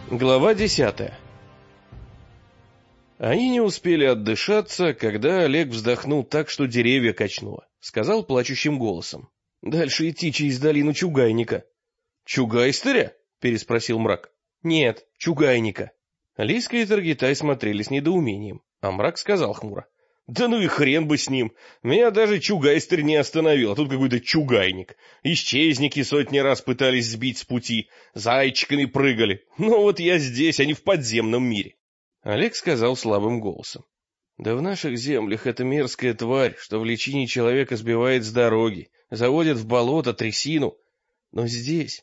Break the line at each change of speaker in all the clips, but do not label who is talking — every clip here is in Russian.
Глава 10. Они не успели отдышаться, когда Олег вздохнул так, что деревья качнуло. Сказал плачущим голосом: «Дальше идти через долину Чугайника». «Чугайстыря?» — переспросил Мрак. «Нет, Чугайника». Лиска и Таргитай смотрели с недоумением, а Мрак сказал хмуро: «Да ну и хрен бы с ним! Меня даже Чугайстырь не остановил, а тут какой-то Чугайник. Исчезники сотни раз пытались сбить с пути, зайчиками прыгали. Но вот я здесь, а не в подземном мире». Олег сказал слабым голосом: «Да в наших землях эта мерзкая тварь, что в личине человека сбивает с дороги, заводит в болото трясину. Но здесь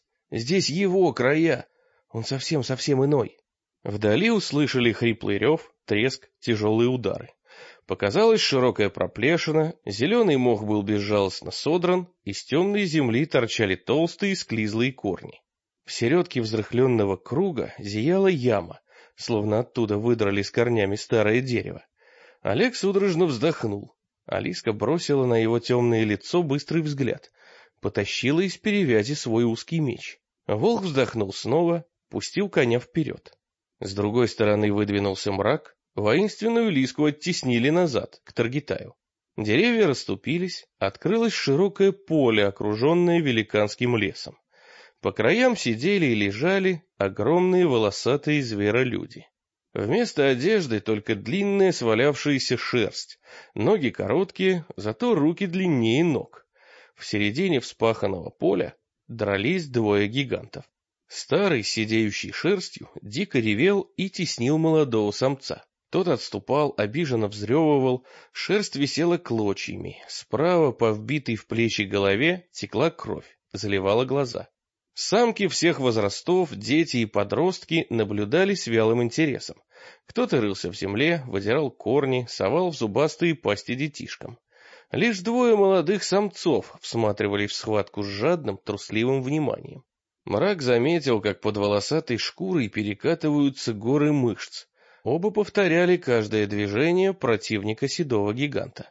его края, он совсем иной». Вдали услышали хриплый рев, треск, тяжелые удары. Показалась широкая проплешина, зеленый мох был безжалостно содран, из темной земли торчали толстые склизлые корни. В середке взрыхленного круга зияла яма, словно оттуда выдрали с корнями старое дерево. Олег судорожно вздохнул. Алиска бросила на его темное лицо быстрый взгляд, потащила из перевязи свой узкий меч. Волк вздохнул снова, пустил коня вперед. С другой стороны выдвинулся Мрак, воинственную Лиску оттеснили назад, к Таргитаю. Деревья расступились, открылось широкое поле, окруженное великанским лесом. По краям сидели и лежали огромные волосатые зверолюди. Вместо одежды только длинная свалявшаяся шерсть, ноги короткие, зато руки длиннее ног. В середине вспаханного поля дрались двое гигантов. Старый, сидеющий шерстью, дико ревел и теснил молодого самца. Тот отступал, обиженно взрёвывал, шерсть висела клочьями, справа по вбитой в плечи голове текла кровь, заливала глаза. Самки всех возрастов, дети и подростки наблюдали с вялым интересом. Кто-то рылся в земле, выдирал корни, совал в зубастые пасти детишкам. Лишь двое молодых самцов всматривались в схватку с жадным, трусливым вниманием. Мрак заметил, как под волосатой шкурой перекатываются горы мышц. Оба повторяли каждое движение противника седого гиганта.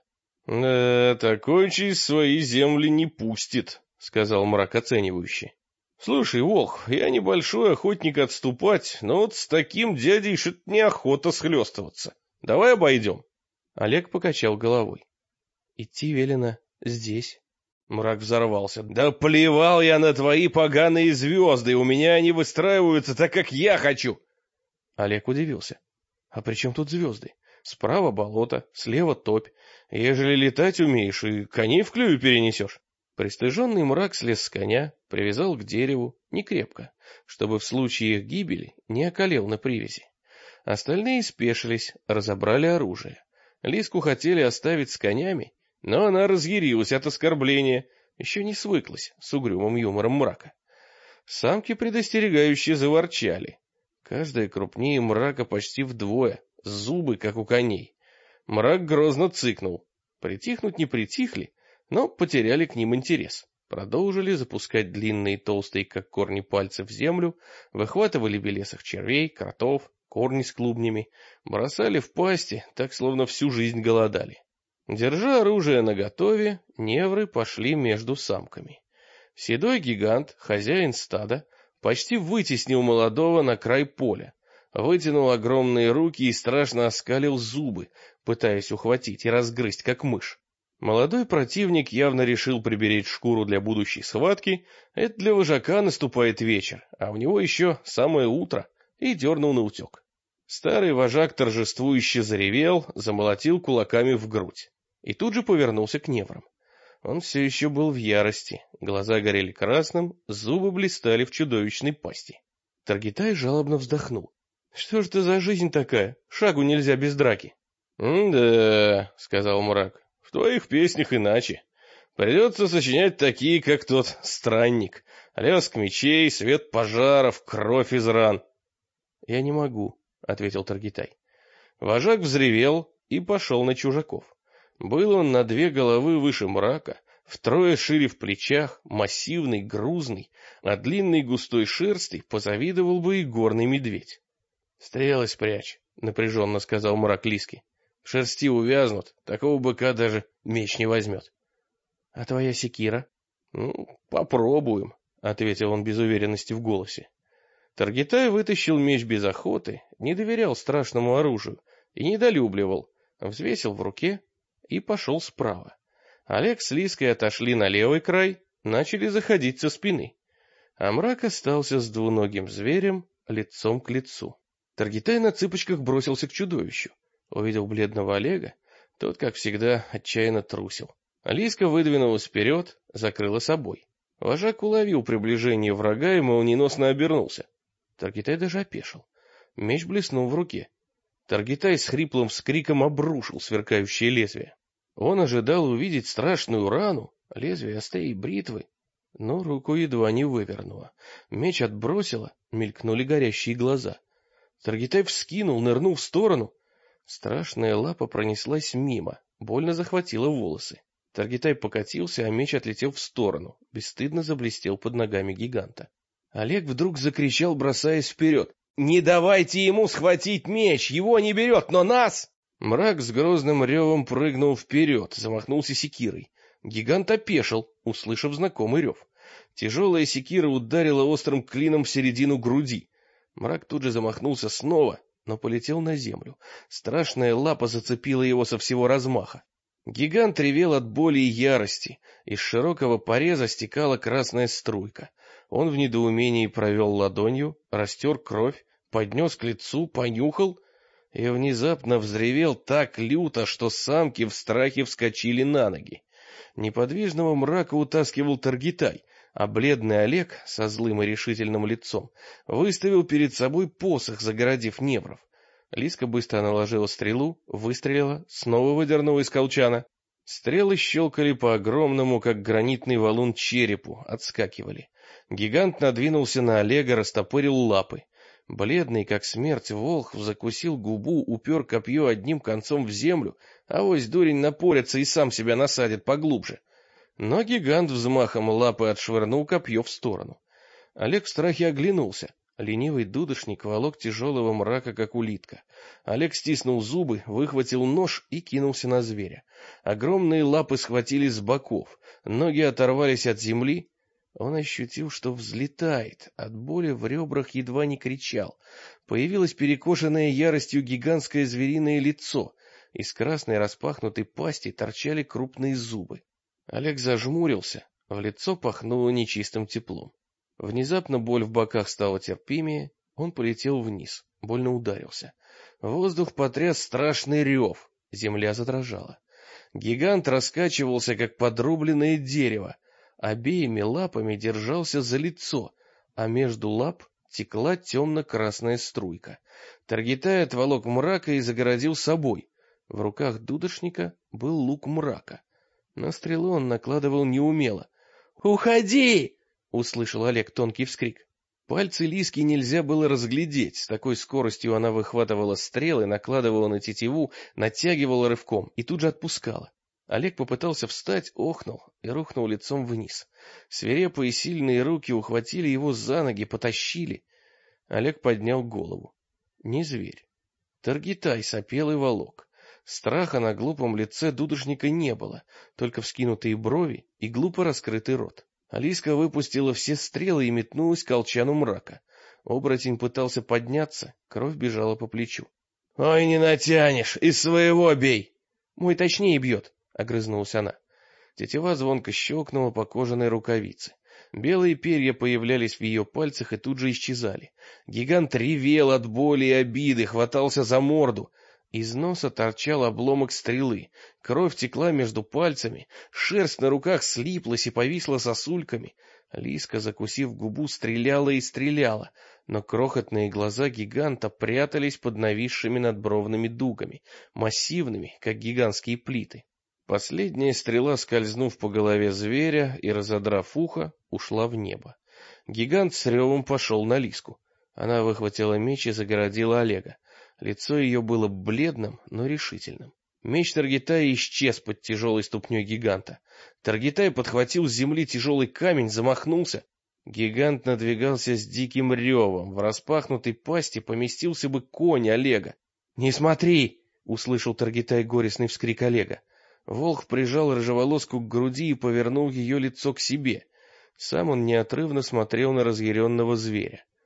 «Да, такой через свои земли не пустит», — сказал Мрак оценивающе. «Слушай, Волк, я небольшой охотник отступать, но вот с таким дядей что-то неохота схлестываться. Давай обойдем». Олег покачал головой. «Идти велено здесь». Мрак взорвался. «Да плевал я на твои поганые звезды, у меня они выстраиваются так, как я хочу!» Олег удивился. «А при чем тут звезды? Справа болото, слева топь. Ежели летать умеешь, и коней в клюве перенесешь». Пристыженный Мрак слез с коня, привязал к дереву, не крепко, чтобы в случае их гибели не околел на привязи. Остальные спешились, разобрали оружие. Лиску хотели оставить с конями, но она разъярилась от оскорбления, еще не свыклась с угрюмым юмором Мрака. Самки предостерегающе заворчали. Каждая крупнее Мрака почти вдвое, зубы, как у коней. Мрак грозно цыкнул. Притихнуть не притихли, но потеряли к ним интерес. Продолжили запускать длинные толстые, как корни пальцы, в землю, выхватывали белесых червей, кротов, корни с клубнями, бросали в пасти, так словно всю жизнь голодали. Держа оружие наготове, невры пошли между самками. Седой гигант, хозяин стада, почти вытеснил молодого на край поля, вытянул огромные руки и страшно оскалил зубы, пытаясь ухватить и разгрызть, как мышь. Молодой противник явно решил приберечь шкуру для будущей схватки, это для вожака наступает вечер, а у него еще самое утро, и дернул наутек. Старый вожак торжествующе заревел, замолотил кулаками в грудь. И тут же повернулся к неврам. Он все еще был в ярости, глаза горели красным, зубы блистали в чудовищной пасти. Таргитай жалобно вздохнул. «Что ж это за жизнь такая? Шагу нельзя без драки». «Да», — сказал Мрак, — «в твоих песнях иначе. Придется сочинять такие, как тот странник. Лязг мечей, свет пожаров, кровь из ран». «Я не могу», — ответил Таргитай. Вожак взревел и пошел на чужаков. Был он на 2 головы выше Мрака, втрое шире в плечах, массивный, грузный, а длинной густой шерсти позавидовал бы и горный медведь. «Стрелы спрячь», — напряженно сказал Мрак Лиске. «В шерсти увязнут, такого быка даже меч не возьмет». «А твоя секира?» «Ну, попробуем», — ответил он без уверенности в голосе. Таргитай вытащил меч без охоты, не доверял страшному оружию и недолюбливал, взвесил в руке и пошел справа. Олег с Лиской отошли на левый край, начали заходить со спины. А мрак остался с двуногим зверем лицом к лицу. Таргитай на цыпочках бросился к чудовищу. Увидел бледного Олега, тот, как всегда, отчаянно трусил. Лиска выдвинулась вперед, закрыла собой. Вожак уловил приближение врага и молниеносно обернулся. Таргитай даже опешил. Меч блеснул в руке. Таргитай с хриплым вскриком обрушил сверкающее лезвие. Он ожидал увидеть страшную рану, лезвие острее бритвы, но руку едва не вывернуло. Меч отбросило, мелькнули горящие глаза. Таргитай вскинул, нырнул в сторону. Страшная лапа пронеслась мимо, больно захватила волосы. Таргитай покатился, а меч отлетел в сторону, бесстыдно заблестел под ногами гиганта. Олег вдруг закричал, бросаясь вперед: «Не давайте ему схватить меч! Его не берет, но нас!» Мрак с грозным ревом прыгнул вперед, замахнулся секирой. Гигант опешил, услышав знакомый рев. Тяжелая секира ударила острым клином в середину груди. Мрак тут же замахнулся снова, но полетел на землю. Страшная лапа зацепила его со всего размаха. Гигант ревел от боли и ярости. Из широкого пореза стекала красная струйка. Он в недоумении провел ладонью, растер кровь, поднес к лицу, понюхал и внезапно взревел так люто, что самки в страхе вскочили на ноги. Неподвижного мрака утаскивал Таргитай, а бледный Олег со злым и решительным лицом выставил перед собой посох, загородив невров. Лиска быстро наложила стрелу, выстрелила, снова выдернула из колчана. Стрелы щелкали по огромному, как гранитный валун, черепу, отскакивали. Гигант надвинулся на Олега, растопырил лапы. Бледный, как смерть, волхв закусил губу, упер копье одним концом в землю, авось дурень напорится и сам себя насадит поглубже. Но гигант взмахом лапы отшвырнул копье в сторону. Олег в страхе оглянулся. Ленивый дудошник волок тяжелого мрака, как улитка. Олег стиснул зубы, выхватил нож и кинулся на зверя. Огромные лапы схватили с боков, ноги оторвались от земли. Он ощутил, что взлетает, от боли в ребрах едва не кричал. Появилось перекошенное яростью гигантское звериное лицо. Из красной распахнутой пасти торчали крупные зубы. Олег зажмурился, в лицо пахнуло нечистым теплом. Внезапно боль в боках стала терпимее, он полетел вниз, больно ударился. Воздух потряс страшный рев, земля задрожала. Гигант раскачивался, как подрубленное дерево, обеими лапами держался за лицо, а между лап текла темно-красная струйка. Таргитай отволок мрака и загородил собой. В руках дудошника был лук мрака. На стрелу он накладывал неумело. «Уходи!» — услышал Олег тонкий вскрик. Пальцы Лиски нельзя было разглядеть, с такой скоростью она выхватывала стрелы, накладывала на тетиву, натягивала рывком и тут же отпускала. Олег попытался встать, охнул и рухнул лицом вниз. Свирепые сильные руки ухватили его за ноги, потащили. Олег поднял голову. Не зверь. Таргитай сопел и волок. Страха на глупом лице дудошника не было, только вскинутые брови и глупо раскрытый рот. Лиска выпустила все стрелы и метнулась к колчану мрака. Оборотень пытался подняться, кровь бежала по плечу. — Ой, не натянешь, из своего бей! — Мой точнее бьет, — огрызнулась она. Тетива звонко щелкнула по кожаной рукавице. Белые перья появлялись в ее пальцах и тут же исчезали. Гигант ревел от боли и обиды, хватался за морду. Из носа торчал обломок стрелы, кровь текла между пальцами, шерсть на руках слиплась и повисла сосульками. Лиска, закусив губу, стреляла и стреляла, но крохотные глаза гиганта прятались под нависшими надбровными дугами, массивными, как гигантские плиты. Последняя стрела, скользнув по голове зверя и разодрав ухо, ушла в небо. Гигант с ревом пошел на Лиску. Она выхватила меч и загородила Олега. Лицо ее было бледным, но решительным. Меч Таргитая исчез под тяжелой ступней гиганта. Таргитай подхватил с земли тяжелый камень, замахнулся. Гигант надвигался с диким ревом. В распахнутой пасти поместился бы конь Олега. — Не смотри! — услышал Таргитай горестный вскрик Олега. Волк прижал рыжеволоску к груди и повернул ее лицо к себе. Сам он неотрывно смотрел на разъяренного зверя.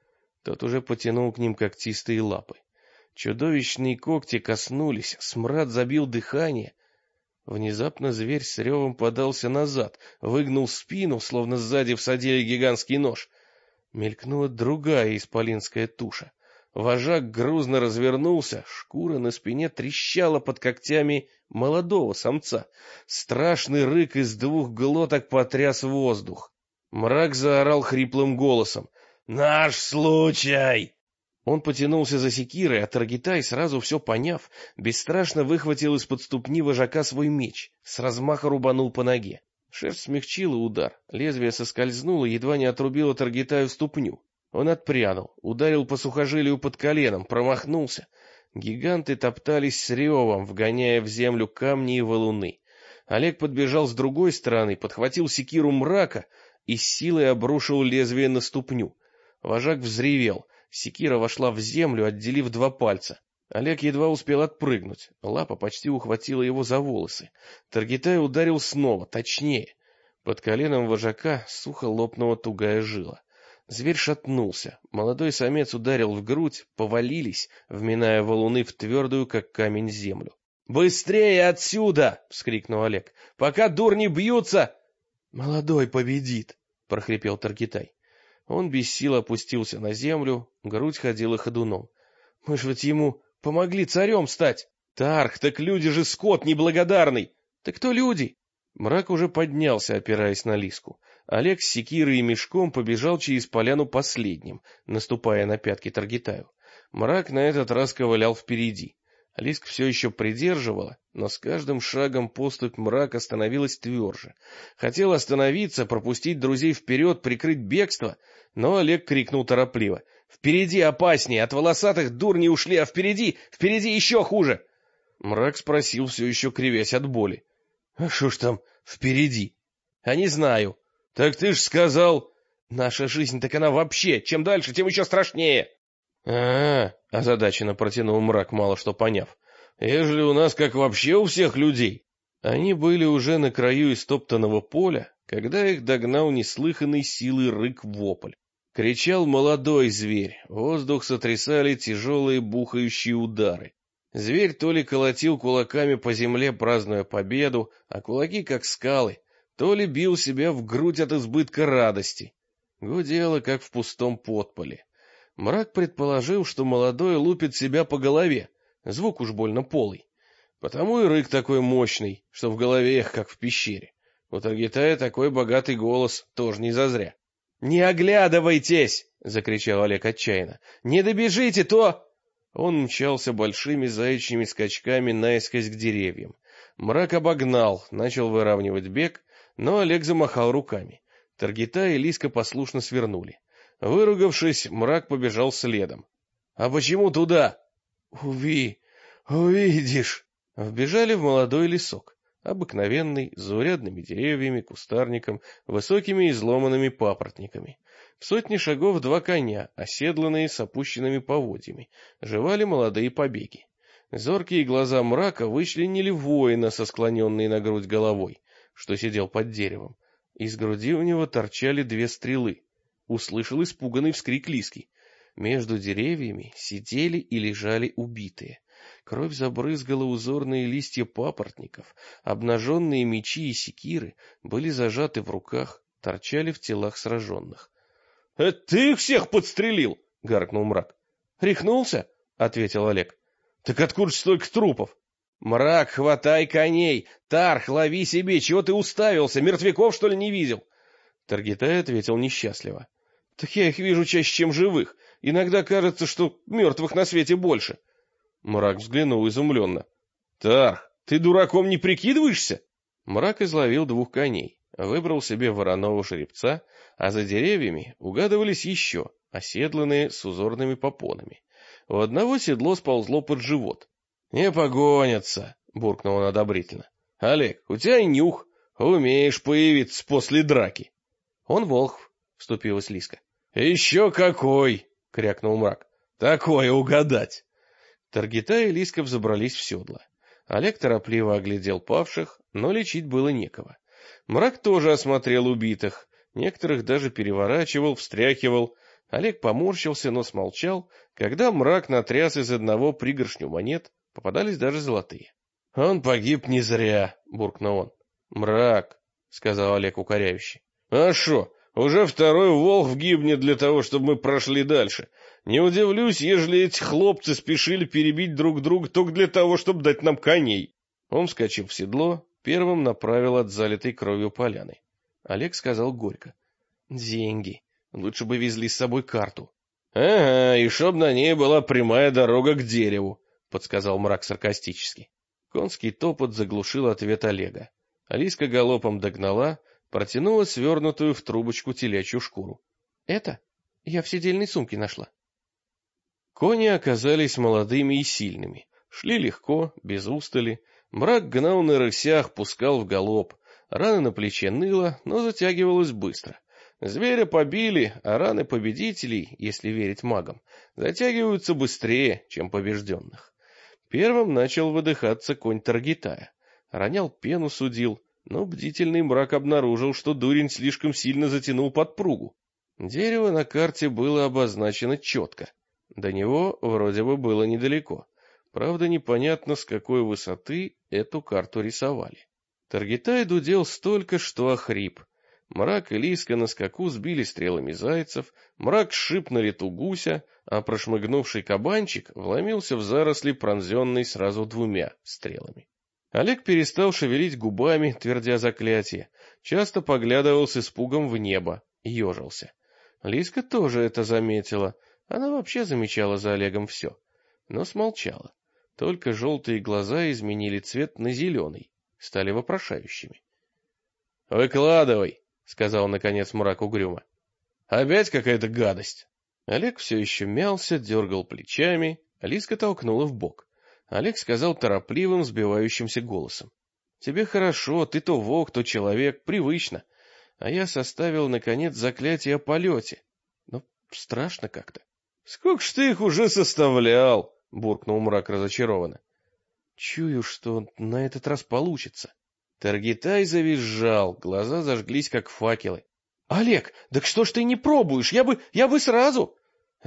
Тот уже потянул к ним когтистые лапы. Чудовищные когти коснулись, смрад забил дыхание. Внезапно зверь с ревом подался назад, выгнул спину, словно сзади всадили гигантский нож. Мелькнула другая исполинская туша. Вожак грузно развернулся, шкура на спине трещала под когтями молодого самца. Страшный рык из двух глоток потряс воздух. Мрак заорал хриплым голосом: «Наш случай!» Он потянулся за секирой, а Таргитай, сразу все поняв, бесстрашно выхватил из-под ступни вожака свой меч, с размаха рубанул по ноге. Шерсть смягчила удар, лезвие соскользнуло, едва не отрубило Таргитаю ступню. Он отпрянул, ударил по сухожилию под коленом, промахнулся. Гиганты топтались с ревом, вгоняя в землю камни и валуны. Олег подбежал с другой стороны, подхватил секиру Мрака и с силой обрушил лезвие на ступню. Вожак взревел. Секира вошла в землю, отделив 2 пальца. Олег едва успел отпрыгнуть. Лапа почти ухватила его за волосы. Таргитай ударил снова, точнее. Под коленом вожака сухо лопнула тугая жила. Зверь шатнулся. Молодой самец ударил в грудь, повалились, вминая валуны в твердую, как камень, землю. «Быстрее отсюда!» — вскрикнул Олег. «Пока дурни бьются!» «Молодой победит!» — прохрипел Таргитай. Он без сил опустился на землю, грудь ходила ходуном. «Мы ж ведь ему помогли царем стать!» «Тарх, так люди же скот неблагодарный!» «Так кто люди?» Мрак уже поднялся, опираясь на Лиску. Олег с секирой и мешком побежал через поляну последним, наступая на пятки Таргитаю. Мрак на этот раз ковылял впереди. Лиска все еще придерживала, но с каждым шагом поступь Мрака становилась тверже. Хотел остановиться, пропустить друзей вперед, прикрыть бегство, но Олег крикнул торопливо: «Впереди опаснее, от волосатых дурни ушли, а впереди еще хуже!» Мрак спросил, все еще кривясь от боли: «А что ж там впереди?» «А не знаю». «Так ты ж сказал...» «Наша жизнь, так она вообще, чем дальше, тем еще страшнее!» Озадаченно протянул Мрак, мало что поняв. «Ежели у нас как вообще у всех людей?» Они были уже на краю истоптанного поля, когда их догнал неслыханной силы рык-вопль. Кричал молодой зверь, воздух сотрясали тяжелые бухающие удары. Зверь то ли колотил кулаками по земле, празднуя победу, а кулаки как скалы, то ли бил себя в грудь от избытка радости. Гудело, как в пустом подполе. Мрак предположил, что молодой лупит себя по голове, звук уж больно полый. Потому и рык такой мощный, что в голове их, как в пещере. У Таргитая такой богатый голос тоже не зазря. «Не оглядывайтесь!» — закричал Олег отчаянно. «Не добежите, то...» Он мчался большими заячьими скачками наискось к деревьям. Мрак обогнал, начал выравнивать бег, но Олег замахал руками. Таргитай и Лиска послушно свернули. Выругавшись, Мрак побежал следом. «А почему туда?» «Увидишь!» Вбежали в молодой лесок, обыкновенный, с заурядными деревьями, кустарником, высокими изломанными папоротниками. В 100 шагов 2 коня, оседланные с опущенными поводьями, жевали молодые побеги. Зоркие глаза Мрака вычленили воина со склоненной на грудь головой, что сидел под деревом. Из груди у него торчали 2 стрелы. Услышал испуганный вскрик Лиски. Между деревьями сидели и лежали убитые. Кровь забрызгала узорные листья папоротников, обнаженные мечи и секиры были зажаты в руках, торчали в телах сраженных. — Это ты их всех подстрелил? — гаркнул Мрак. — Рехнулся? — ответил Олег. — Так откуда ж столько трупов? — Мрак, хватай коней! Тарх, лови себе! Чего ты уставился? Мертвяков, что ли, не видел? Таргитай ответил несчастливо. — Так я их вижу чаще, чем живых. Иногда кажется, что мертвых на свете больше. Мрак взглянул изумленно. — Тарх, ты дураком не прикидываешься? Мрак изловил 2 коней, выбрал себе вороного жеребца, а за деревьями угадывались еще, оседланные с узорными попонами. У одного седло сползло под живот. — Не погонятся, — буркнул он одобрительно. — Олег, у тебя и нюх, умеешь появиться после драки. — Он волхв, — вступилась Лиска. — Еще какой! — крякнул Мрак. — Такое угадать! Таргитай и Лиска взобрались в седла. Олег торопливо оглядел павших, но лечить было некого. Мрак тоже осмотрел убитых, некоторых даже переворачивал, встряхивал. Олег поморщился, но смолчал, когда мрак натряс из одного пригоршню монет, попадались даже золотые. — Он погиб не зря, — буркнул он. — Мрак, — сказал Олег укоряюще. — А шо, уже второй волх гибнет для того, чтобы мы прошли дальше. Не удивлюсь, ежели эти хлопцы спешили перебить друг друга только для того, чтобы дать нам коней. Он вскочил в седло, первым направил от залитой кровью поляны. Олег сказал горько. — Деньги. Лучше бы везли с собой карту. — Ага, и чтоб на ней была прямая дорога к дереву, — подсказал мрак саркастически. Конский топот заглушил ответ Олега. Алиска галопом догнала, протянула свернутую в трубочку телячью шкуру. — Это? Я в седельной сумке нашла. Кони оказались молодыми и сильными. Шли легко, без устали. Мрак гнал на рысях, пускал в галоп. Рана на плече ныла, но затягивалась быстро. Зверя побили, а раны победителей, если верить магам, затягиваются быстрее, чем побежденных. Первым начал выдыхаться конь Таргитая. Ронял пену, судил, но бдительный мрак обнаружил, что дурень слишком сильно затянул подпругу. Дерево на карте было обозначено четко. До него вроде бы было недалеко. Правда, непонятно, с какой высоты эту карту рисовали. Таргитай дудел столько, что охрип. Мрак и Лиска на скаку сбили стрелами зайцев, мрак сшиб на лету гуся, а прошмыгнувший кабанчик вломился в заросли, пронзенный сразу двумя стрелами. Олег перестал шевелить губами, твердя заклятие, часто поглядывал с испугом в небо, ежился. Лиска тоже это заметила, она вообще замечала за Олегом все, но смолчала. Только желтые глаза изменили цвет на зеленый, стали вопрошающими. — Выкладывай, — сказал наконец мрак угрюмо. — Опять какая-то гадость. Олег все еще мялся, дергал плечами, Лиска толкнула в бок. Олег сказал торопливым, сбивающимся голосом. — Тебе хорошо, ты то волк, то человек, привычно. А я составил, наконец, заклятие о полете. Но страшно как-то. — Сколько ж ты их уже составлял? — буркнул мрак разочарованно. — Чую, что на этот раз получится. Таргитай завизжал, глаза зажглись, как факелы. — Олег, так что ж ты не пробуешь? Я бы сразу... —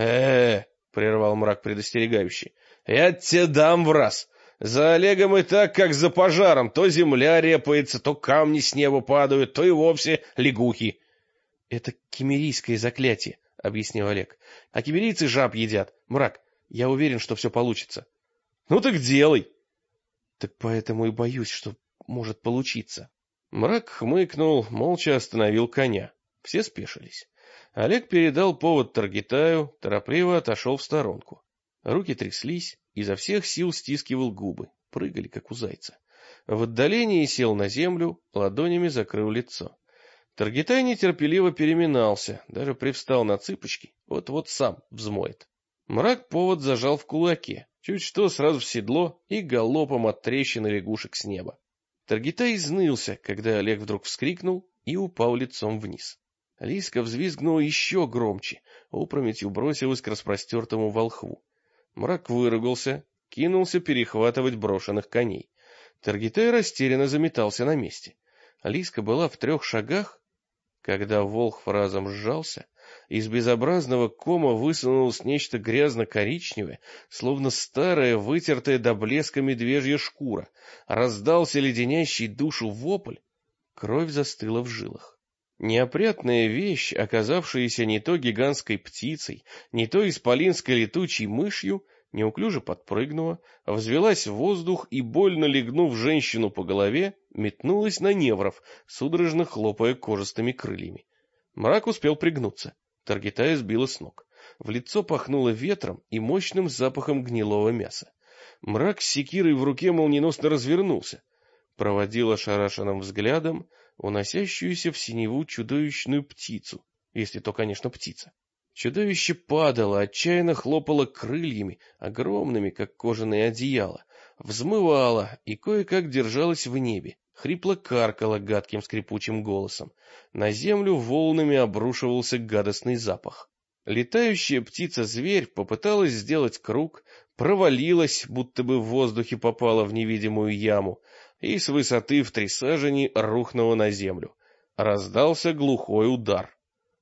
прервал мрак предостерегающий. — Я тебе дам в раз. За Олегом и так, как за пожаром. То земля репается, то камни с неба падают, то и вовсе лягухи. — Это киммерийское заклятие, — объяснил Олег. — А киммерийцы жаб едят. Мрак, я уверен, что все получится. — Ну так делай. — Так поэтому и боюсь, что может получиться. Мрак хмыкнул, молча остановил коня. Все спешились. Олег передал повод Таргитаю, торопливо отошел в сторонку. Руки тряслись, изо всех сил стискивал губы, прыгали, как у зайца. В отдалении сел на землю, ладонями закрыл лицо. Таргитай нетерпеливо переминался, даже привстал на цыпочки, вот-вот сам взмоет. Мрак повод зажал в кулаке, чуть что сразу в седло и галопом от трещины лягушек с неба. Таргитай изнылся, когда Олег вдруг вскрикнул и упал лицом вниз. Лиска взвизгнула еще громче, опрометью бросилась к распростертому волхву. Мрак выругался, кинулся перехватывать брошенных коней. Таргитай растерянно заметался на месте. Лиска была в 3 шагах, когда волхв разом сжался, из безобразного кома высунулось нечто грязно-коричневое, словно старая, вытертая до блеска медвежья шкура. Раздался леденящий душу вопль. Кровь застыла в жилах. Неопрятная вещь, оказавшаяся не то гигантской птицей, не то исполинской летучей мышью, неуклюже подпрыгнула, взвелась в воздух и, больно легнув женщину по голове, метнулась на невров, судорожно хлопая кожистыми крыльями. Мрак успел пригнуться. Таргитая сбила с ног. В лицо пахнуло ветром и мощным запахом гнилого мяса. Мрак с секирой в руке молниеносно развернулся. Проводил ошарашенным взглядом уносящуюся в синеву чудовищную птицу, если то, конечно, птица. Чудовище падало, отчаянно хлопало крыльями, огромными, как кожаные одеяла, взмывало и кое-как держалось в небе, хрипло каркало гадким скрипучим голосом. На землю волнами обрушивался гадостный запах. Летающая птица-зверь попыталась сделать круг, провалилась, будто бы в воздухе попала в невидимую яму, и с высоты в 3 сажени рухнула на землю. Раздался глухой удар.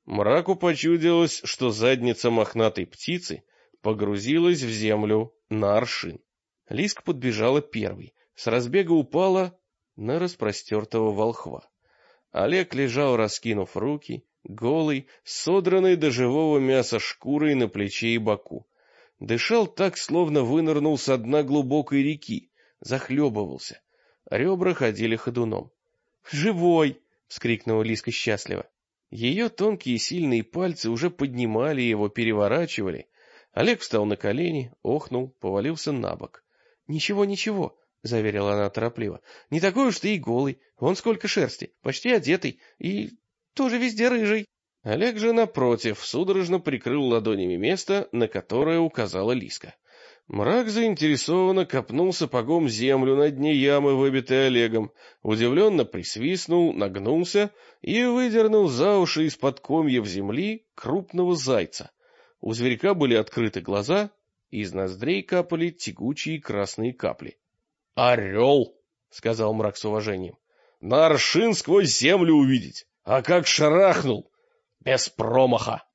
Мраку почудилось, что задница мохнатой птицы погрузилась в землю на аршин. Лиска подбежала первой, с разбега упала на распростертого волхва. Олег лежал, раскинув руки, голый, содранный до живого мяса шкурой на плече и боку. Дышал так, словно вынырнул со дна глубокой реки, захлебывался. Ребра ходили ходуном. «Живой!» — вскрикнула Лиска счастливо. Ее тонкие сильные пальцы уже поднимали его, переворачивали. Олег встал на колени, охнул, повалился на бок. «Ничего, ничего», — заверила она торопливо. «Не такой уж ты и голый. Вон сколько шерсти, почти одетый и тоже везде рыжий». Олег же, напротив, судорожно прикрыл ладонями место, на которое указала Лиска. Мрак заинтересованно копнул сапогом землю на дне ямы, выбитой Олегом, удивленно присвистнул, нагнулся и выдернул за уши из-под комьев земли крупного зайца. У зверька были открыты глаза, из ноздрей капали тягучие красные капли. «Орел!» — сказал Мрак с уважением. «На аршин сквозь землю увидеть! А как шарахнул! Без промаха!»